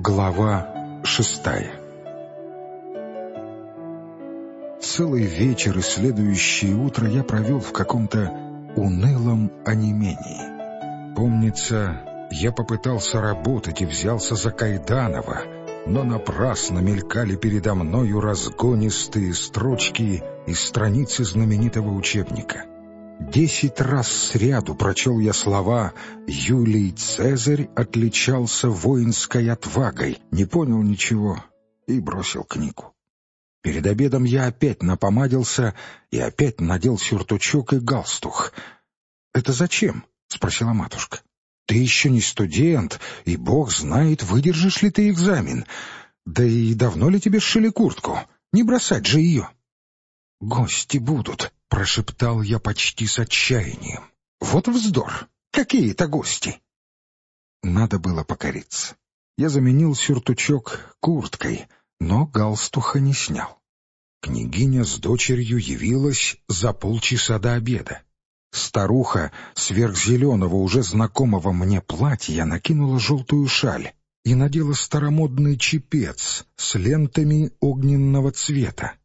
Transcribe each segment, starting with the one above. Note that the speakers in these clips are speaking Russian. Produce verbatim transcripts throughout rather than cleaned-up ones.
Глава шестая. Целый вечер и следующее утро я провел в каком-то унылом онемении. Помнится, я попытался работать и взялся за Кайданова, но напрасно мелькали передо мною разгонистые строчки из страницы знаменитого учебника. Десять раз сряду прочел я слова «Юлий Цезарь отличался воинской отвагой», не понял ничего и бросил книгу. Перед обедом я опять напомадился и опять надел сюртучок и галстук. «Это зачем?» — спросила матушка. «Ты еще не студент, и бог знает, выдержишь ли ты экзамен. Да и давно ли тебе сшили куртку? Не бросать же ее!» «Гости будут», — прошептал я почти с отчаянием. «Вот вздор! Какие это гости!» Надо было покориться. Я заменил сюртучок курткой, но галстуха не снял. Княгиня с дочерью явилась за полчаса до обеда. Старуха сверхзеленого, уже знакомого мне платья накинула желтую шаль и надела старомодный чепец с лентами огненного цвета.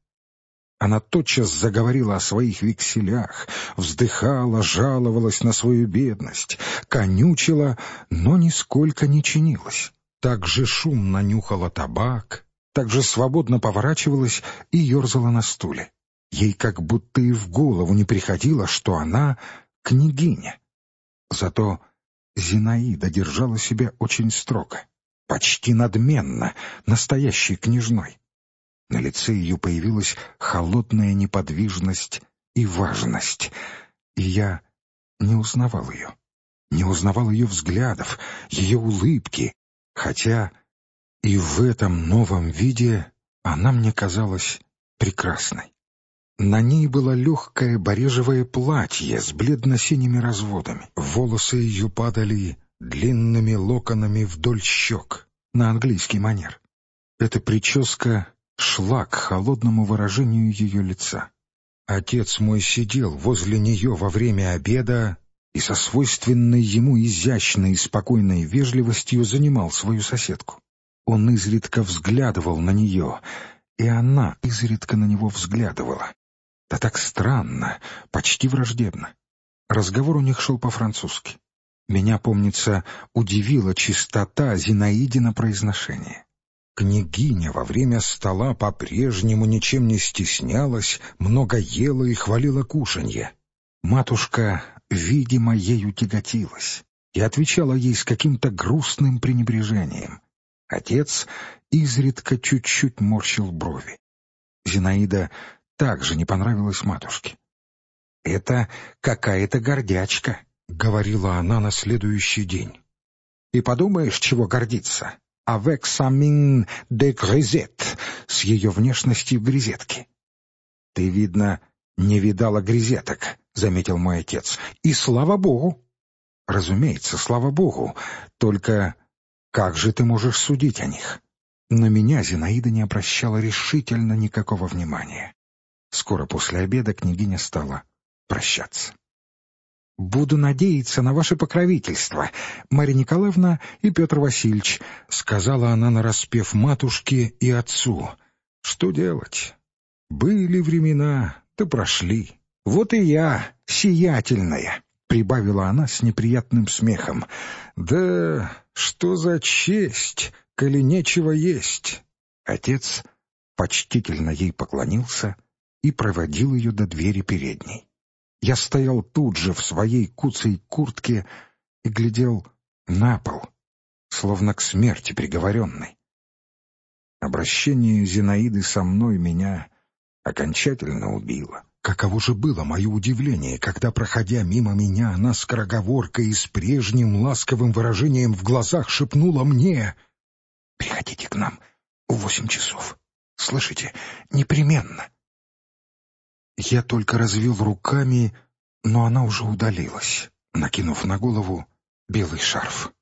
Она тотчас заговорила о своих векселях, вздыхала, жаловалась на свою бедность, конючила, но нисколько не чинилась. Так же шумно нюхала табак, так же свободно поворачивалась и ерзала на стуле. Ей как будто и в голову не приходило, что она княгиня. Зато Зинаида держала себя очень строго, почти надменно, настоящей княжной. На лице ее появилась холодная неподвижность и важность, и я не узнавал ее, не узнавал ее взглядов, ее улыбки, хотя и в этом новом виде она мне казалась прекрасной. На ней было легкое барежевое платье с бледно-синими разводами, волосы ее падали длинными локонами вдоль щек, на английский манер. Эта прическа шла к холодному выражению ее лица. Отец мой сидел возле нее во время обеда и со свойственной ему изящной и спокойной вежливостью занимал свою соседку. Он изредка взглядывал на нее, и она изредка на него взглядывала. Да так странно, почти враждебно. Разговор у них шел по-французски. Меня, помнится, удивила чистота Зинаидина произношения. Княгиня во время стола по-прежнему ничем не стеснялась, много ела и хвалила кушанье. Матушка, видимо, ею тяготилась и отвечала ей с каким-то грустным пренебрежением. Отец изредка чуть-чуть морщил брови. Зинаида также не понравилась матушке. «Это какая-то гордячка», — говорила она на следующий день. «И подумаешь, чего гордиться? Avec sa mine de grisette, с ее внешностью грезетки». «Ты, видно, не видала грезеток», — заметил мой отец. «И слава богу!» «Разумеется, слава богу. Только как же ты можешь судить о них?» На меня Зинаида не обращала решительно никакого внимания. Скоро после обеда княгиня стала прощаться. «Буду надеяться на ваше покровительство, Марья Николаевна и Петр Васильевич», — сказала она нараспев матушке и отцу. «Что делать? Были времена, да прошли. Вот и я, сиятельная», — прибавила она с неприятным смехом. «Да что за честь, коли нечего есть?» Отец почтительно ей поклонился и проводил ее до двери передней. Я стоял тут же в своей куцей куртке и глядел на пол, словно к смерти приговоренный. Обращение Зинаиды со мной меня окончательно убило. Каково же было мое удивление, когда, проходя мимо меня, она скороговоркой и с прежним ласковым выражением в глазах шепнула мне: «Приходите к нам в восемь часов. Слышите? Непременно». Я только развел руками, но она уже удалилась, накинув на голову белый шарф.